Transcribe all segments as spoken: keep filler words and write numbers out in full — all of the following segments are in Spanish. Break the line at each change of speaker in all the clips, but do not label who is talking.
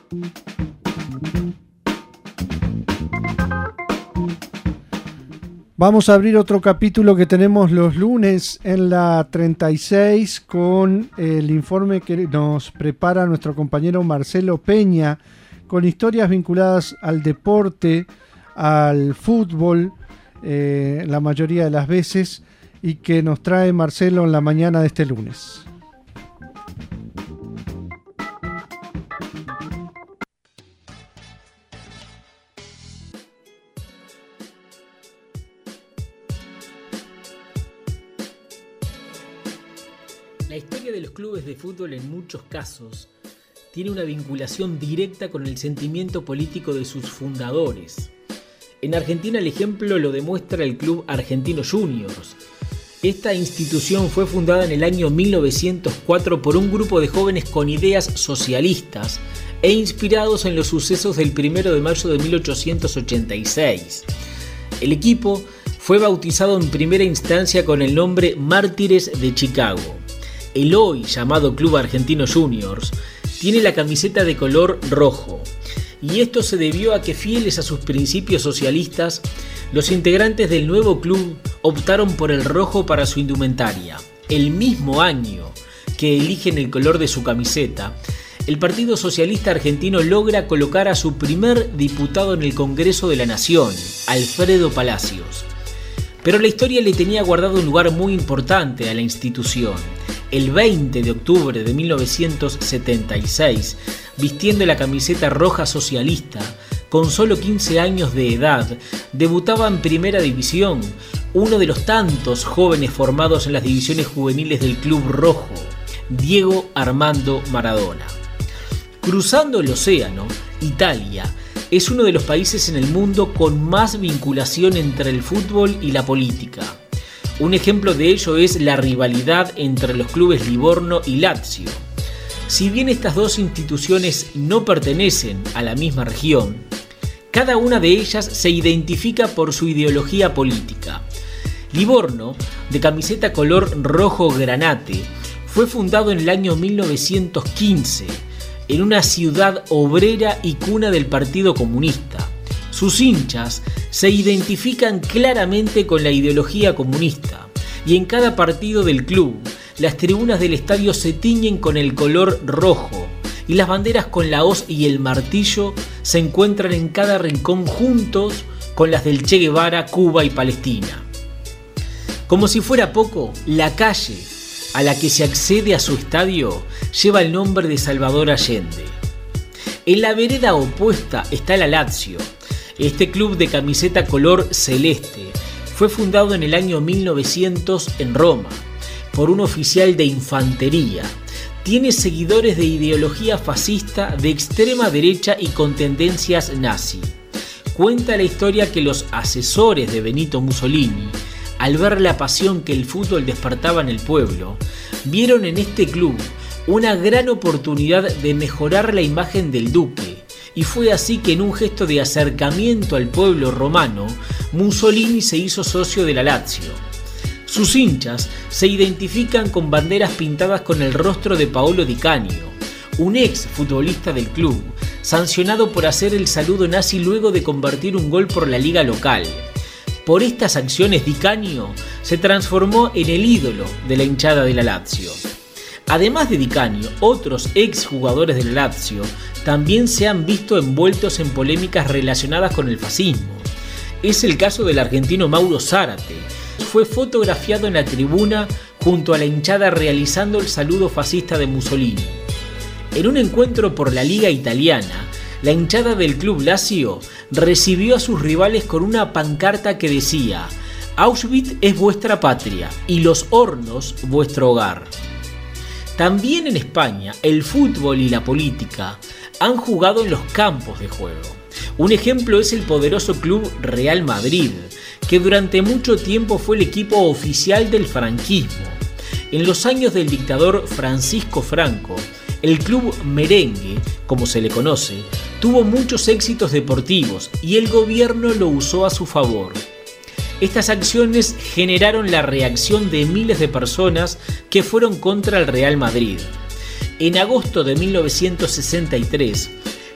Vamos a abrir otro capítulo que tenemos los lunes en la treinta y seis con el informe que nos prepara nuestro compañero Marcelo Peña, con historias vinculadas al deporte, al fútbol, eh, la mayoría de las veces, y que nos trae Marcelo en la mañana de este lunes.
La historia de los clubes de fútbol en muchos casos tiene una vinculación directa con el sentimiento político de sus fundadores. En Argentina el ejemplo lo demuestra el Club Argentino Juniors. Esta institución fue fundada en el año mil novecientos cuatro por un grupo de jóvenes con ideas socialistas e inspirados en los sucesos del primero de mayo de mil ochocientos ochenta y seis. El equipo fue bautizado en primera instancia con el nombre Mártires de Chicago. El hoy llamado Club Argentino Juniors tiene la camiseta de color rojo, y esto se debió a que, fieles a sus principios socialistas, los integrantes del nuevo club optaron por el rojo para su indumentaria. El mismo año que eligen el color de su camiseta, el Partido Socialista Argentino logra colocar a su primer diputado en el Congreso de la Nación, Alfredo Palacios. Pero la historia le tenía guardado un lugar muy importante a la institución. El veinte de octubre de mil novecientos setenta y seis, vistiendo la camiseta roja socialista, con solo quince años de edad, debutaba en Primera División uno de los tantos jóvenes formados en las divisiones juveniles del Club Rojo, Diego Armando Maradona. Cruzando el océano, Italia es uno de los países en el mundo con más vinculación entre el fútbol y la política. Un ejemplo de ello es la rivalidad entre los clubes Livorno y Lazio. Si bien estas dos instituciones no pertenecen a la misma región, cada una de ellas se identifica por su ideología política. Livorno, de camiseta color rojo granate, fue fundado en el año mil novecientos quince, en una ciudad obrera y cuna del Partido Comunista. Sus hinchas se identifican claramente con la ideología comunista, y en cada partido del club, las tribunas del estadio se tiñen con el color rojo, y las banderas con la hoz y el martillo se encuentran en cada rincón juntos con las del Che Guevara, Cuba y Palestina. Como si fuera poco, la calle a la que se accede a su estadio lleva el nombre de Salvador Allende. En la vereda opuesta está la Lazio. Este club de camiseta color celeste fue fundado en el año mil novecientos en Roma por un oficial de infantería. Tiene seguidores de ideología fascista de extrema derecha y con tendencias nazi. Cuenta la historia que los asesores de Benito Mussolini, al ver la pasión que el fútbol despertaba en el pueblo, vieron en este club una gran oportunidad de mejorar la imagen del duque, y fue así que, en un gesto de acercamiento al pueblo romano, Mussolini se hizo socio de la Lazio. Sus hinchas se identifican con banderas pintadas con el rostro de Paolo Di Canio, un ex futbolista del club, sancionado por hacer el saludo nazi luego de convertir un gol por la liga local. Por estas acciones, Di Canio se transformó en el ídolo de la hinchada de la Lazio. Además de Di Canio, otros ex jugadores de la Lazio también se han visto envueltos en polémicas relacionadas con el fascismo. Es el caso del argentino Mauro Zárate. Fue fotografiado en la tribuna junto a la hinchada realizando el saludo fascista de Mussolini. En un encuentro por la Liga Italiana, la hinchada del club Lazio recibió a sus rivales con una pancarta que decía: Auschwitz es vuestra patria y los hornos vuestro hogar. También en España, el fútbol y la política han jugado en los campos de juego. Un ejemplo es el poderoso club Real Madrid, que durante mucho tiempo fue el equipo oficial del franquismo. En los años del dictador Francisco Franco, el club merengue, como se le conoce, tuvo muchos éxitos deportivos y el gobierno lo usó a su favor. Estas acciones generaron la reacción de miles de personas que fueron contra el Real Madrid. En agosto de mil novecientos sesenta y tres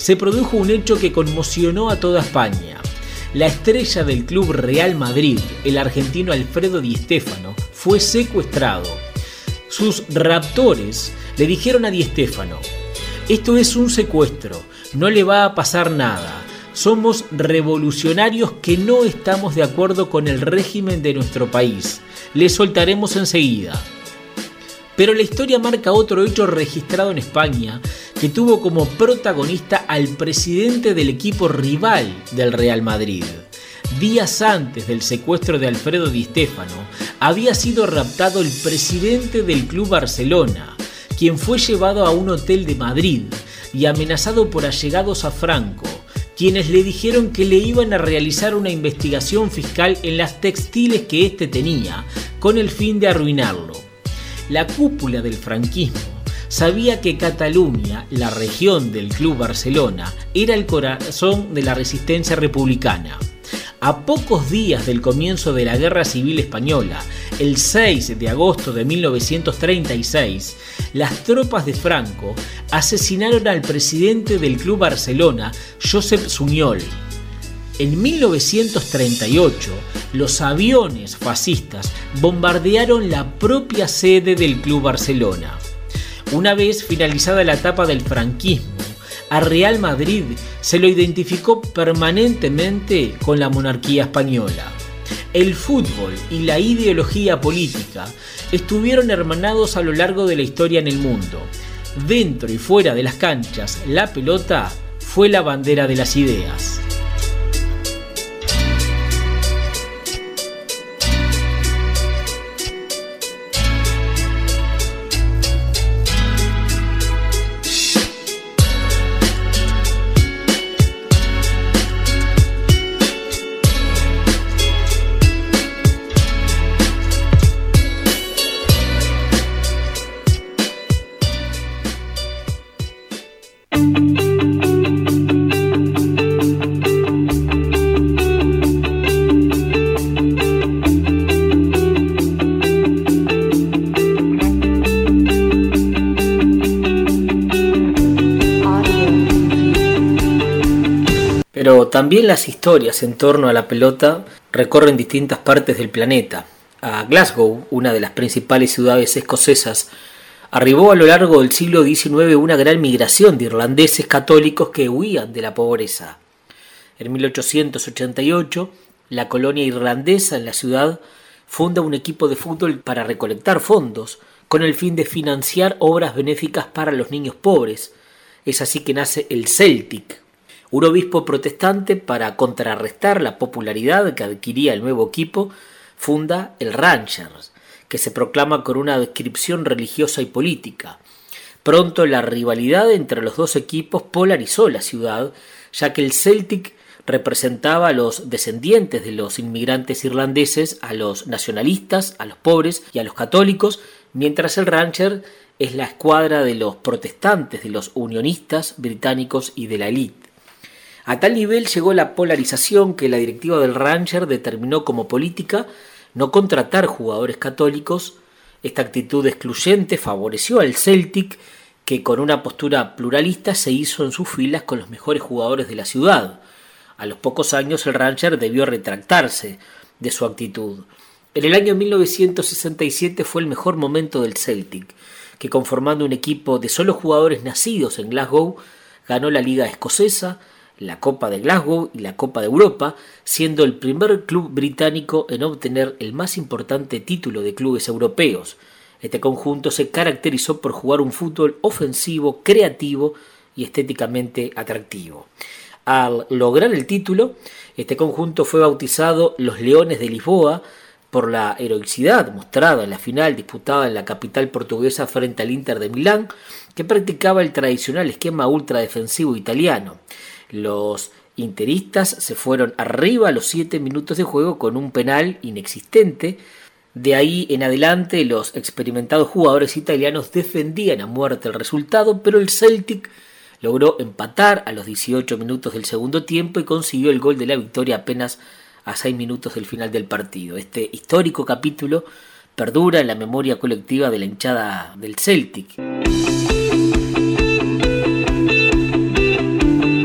se produjo un hecho que conmocionó a toda España. La estrella del Club Real Madrid, el argentino Alfredo Di Stéfano, fue secuestrado. Sus raptores le dijeron a Di Stéfano: esto es un secuestro, no le va a pasar nada. Somos revolucionarios que no estamos de acuerdo con el régimen de nuestro país. Le soltaremos enseguida. Pero la historia marca otro hecho registrado en España que tuvo como protagonista al presidente del equipo rival del Real Madrid. Días antes del secuestro de Alfredo Di Stéfano, había sido raptado el presidente del Club Barcelona, quien fue llevado a un hotel de Madrid y amenazado por allegados a Franco, quienes le dijeron que le iban a realizar una investigación fiscal en las textiles que éste tenía, con el fin de arruinarlo. La cúpula del franquismo sabía que Cataluña, la región del Club Barcelona, era el corazón de la resistencia republicana. A pocos días del comienzo de la Guerra Civil Española, el seis de agosto de mil novecientos treinta y seis, las tropas de Franco asesinaron al presidente del Club Barcelona, Josep Sunyol. En mil novecientos treinta y ocho, los aviones fascistas bombardearon la propia sede del Club Barcelona. Una vez finalizada la etapa del franquismo, a Real Madrid se lo identificó permanentemente con la monarquía española. El fútbol y la ideología política estuvieron hermanados a lo largo de la historia en el mundo. Dentro y fuera de las canchas, la pelota fue la bandera de las ideas. Pero también las historias en torno a la pelota recorren distintas partes del planeta. A Glasgow, una de las principales ciudades escocesas, arribó a lo largo del siglo diecinueve una gran migración de irlandeses católicos que huían de la pobreza. En mil ochocientos ochenta y ocho, la colonia irlandesa en la ciudad funda un equipo de fútbol para recolectar fondos con el fin de financiar obras benéficas para los niños pobres. Es así que nace el Celtic, un obispo protestante. Para contrarrestar la popularidad que adquiría el nuevo equipo, funda el Rangers, que se proclama con una descripción religiosa y política. Pronto la rivalidad entre los dos equipos polarizó la ciudad, ya que el Celtic representaba a los descendientes de los inmigrantes irlandeses, a los nacionalistas, a los pobres y a los católicos, mientras el Rangers es la escuadra de los protestantes, de los unionistas británicos y de la élite. A tal nivel llegó la polarización que la directiva del Rangers determinó como política no contratar jugadores católicos. Esta actitud excluyente favoreció al Celtic, que con una postura pluralista se hizo en sus filas con los mejores jugadores de la ciudad. A los pocos años el Rangers debió retractarse de su actitud. En el año mil novecientos sesenta y siete fue el mejor momento del Celtic, que conformando un equipo de solo jugadores nacidos en Glasgow, ganó la Liga Escocesa, la Copa de Glasgow y la Copa de Europa, siendo el primer club británico en obtener el más importante título de clubes europeos. Este conjunto se caracterizó por jugar un fútbol ofensivo, creativo y estéticamente atractivo. Al lograr el título, este conjunto fue bautizado los Leones de Lisboa por la heroicidad mostrada en la final disputada en la capital portuguesa frente al Inter de Milán, que practicaba el tradicional esquema ultradefensivo italiano. Los interistas se fueron arriba a los siete minutos de juego con un penal inexistente. De ahí en adelante los experimentados jugadores italianos defendían a muerte el resultado, pero el Celtic logró empatar a los dieciocho minutos del segundo tiempo y consiguió el gol de la victoria apenas a seis minutos del final del partido. Este histórico capítulo perdura en la memoria colectiva de la hinchada del Celtic.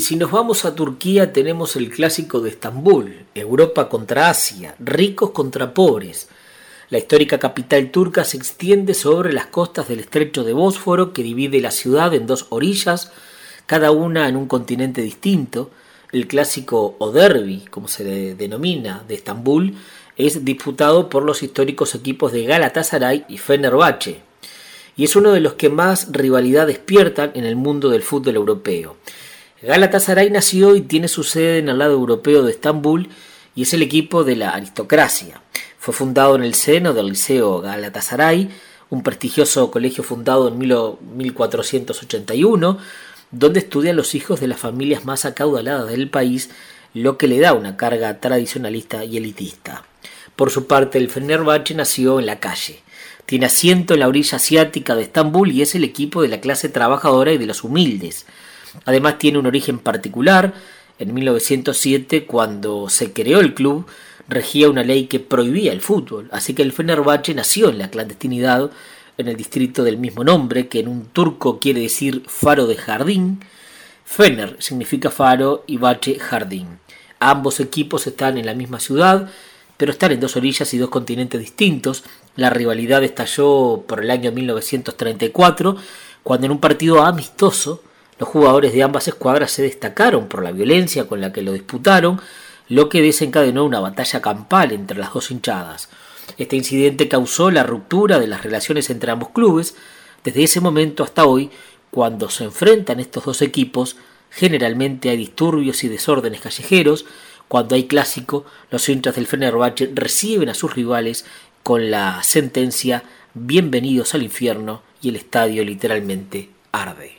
si nos vamos a Turquía tenemos el clásico de Estambul, Europa contra Asia, ricos contra pobres. La histórica capital turca se extiende sobre las costas del estrecho de Bósforo que divide la ciudad en dos orillas, cada una en un continente distinto. El clásico o derbi, como se le denomina, de Estambul, es disputado por los históricos equipos de Galatasaray y Fenerbahce, y es uno de los que más rivalidad despiertan en el mundo del fútbol europeo. Galatasaray nació y tiene su sede en el lado europeo de Estambul y es el equipo de la aristocracia. Fue fundado en el seno del Liceo Galatasaray, un prestigioso colegio fundado en mil cuatrocientos ochenta y uno, donde estudian los hijos de las familias más acaudaladas del país, lo que le da una carga tradicionalista y elitista. Por su parte, el Fenerbahce nació en la calle. Tiene asiento en la orilla asiática de Estambul y es el equipo de la clase trabajadora y de los humildes. Además tiene un origen particular. En mil novecientos siete, cuando se creó el club, regía una ley que prohibía el fútbol, así que el Fenerbahce nació en la clandestinidad, en el distrito del mismo nombre, que en un turco quiere decir faro de jardín. Fener significa faro y Bahce jardín. Ambos equipos están en la misma ciudad, pero están en dos orillas y dos continentes distintos. La rivalidad estalló por el año mil novecientos treinta y cuatro, cuando en un partido amistoso los jugadores de ambas escuadras se destacaron por la violencia con la que lo disputaron, lo que desencadenó una batalla campal entre las dos hinchadas. Este incidente causó la ruptura de las relaciones entre ambos clubes. Desde ese momento hasta hoy, cuando se enfrentan estos dos equipos, generalmente hay disturbios y desórdenes callejeros. Cuando hay clásico, los hinchas del Fenerbahce reciben a sus rivales con la sentencia "bienvenidos al infierno", y el estadio literalmente arde.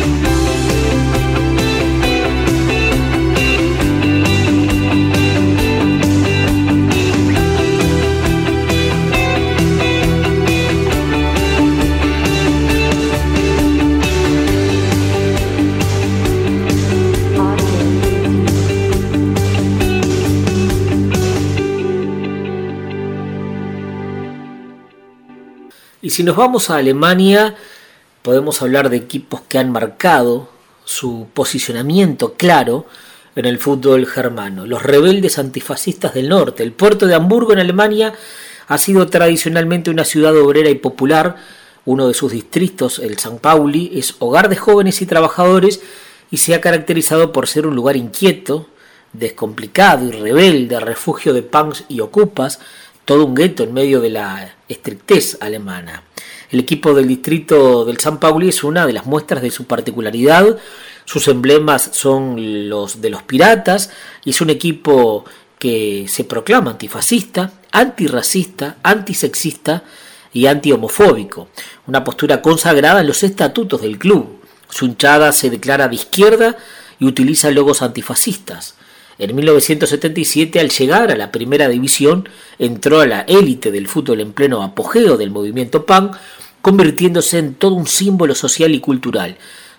Y si nos vamos a Alemania, podemos hablar de equipos que han marcado su posicionamiento claro en el fútbol germano. Los rebeldes antifascistas del norte. El puerto de Hamburgo en Alemania ha sido tradicionalmente una ciudad obrera y popular. Uno de sus distritos, el San Pauli, es hogar de jóvenes y trabajadores y se ha caracterizado por ser un lugar inquieto, descomplicado y rebelde, refugio de punks y ocupas, todo un gueto en medio de la estrictez alemana. El equipo del distrito del San Pauli es una de las muestras de su particularidad. Sus emblemas son los de los piratas y es un equipo que se proclama antifascista, antirracista, antisexista y antihomofóbico, una postura consagrada en los estatutos del club. Su hinchada se declara de izquierda y utiliza logos antifascistas. En mil novecientos setenta y siete, al llegar a la primera división, entró a la élite del fútbol en pleno apogeo del movimiento punk, convirtiéndose en todo un símbolo social y cultural.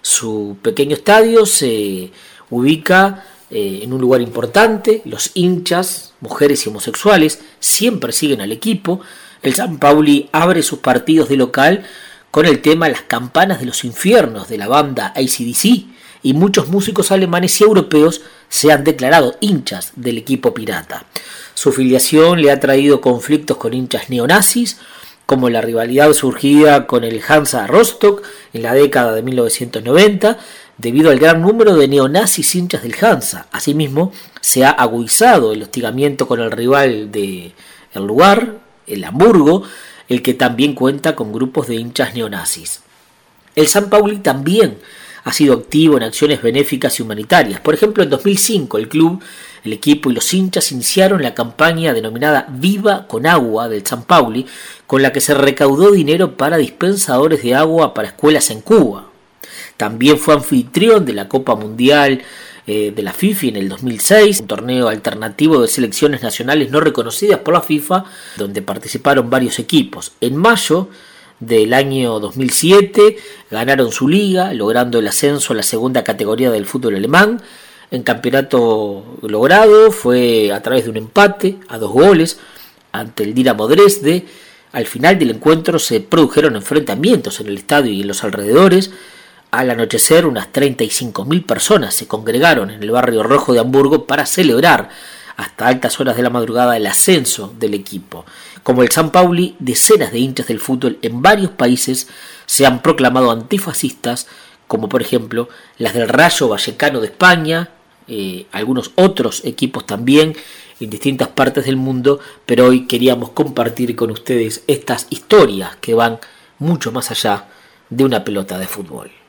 Su pequeño estadio se ubica eh, en un lugar importante. Los hinchas, mujeres y homosexuales, siempre siguen al equipo. El San Pauli abre sus partidos de local con el tema Las campanas de los infiernos de la banda A C D C, y muchos músicos alemanes y europeos se han declarado hinchas del equipo pirata. Su filiación le ha traído conflictos con hinchas neonazis, como la rivalidad surgida con el Hansa Rostock en la década de mil novecientos noventa, debido al gran número de neonazis hinchas del Hansa. Asimismo, se ha agudizado el hostigamiento con el rival del lugar, el Hamburgo, el que también cuenta con grupos de hinchas neonazis. El San Pauli también ha sido activo en acciones benéficas y humanitarias. Por ejemplo, en dos mil cinco el club, el equipo y los hinchas iniciaron la campaña denominada Viva con Agua del San Pauli, con la que se recaudó dinero para dispensadores de agua para escuelas en Cuba. También fue anfitrión de la Copa Mundial eh, de la FIFA en el dos mil seis, un torneo alternativo de selecciones nacionales no reconocidas por la FIFA, donde participaron varios equipos. En mayo del año dos mil siete ganaron su liga, logrando el ascenso a la segunda categoría del fútbol alemán. En campeonato logrado fue a través de un empate a dos goles ante el Dinamo Dresde. Al final del encuentro se produjeron enfrentamientos en el estadio y en los alrededores. Al anochecer, unas treinta y cinco mil personas se congregaron en el barrio rojo de Hamburgo para celebrar hasta altas horas de la madrugada el ascenso del equipo. Como el San Pauli, decenas de hinchas del fútbol en varios países se han proclamado antifascistas, como por ejemplo las del Rayo Vallecano de España, eh, algunos otros equipos también en distintas partes del mundo, pero hoy queríamos compartir con ustedes estas historias que van mucho más allá de una pelota de fútbol.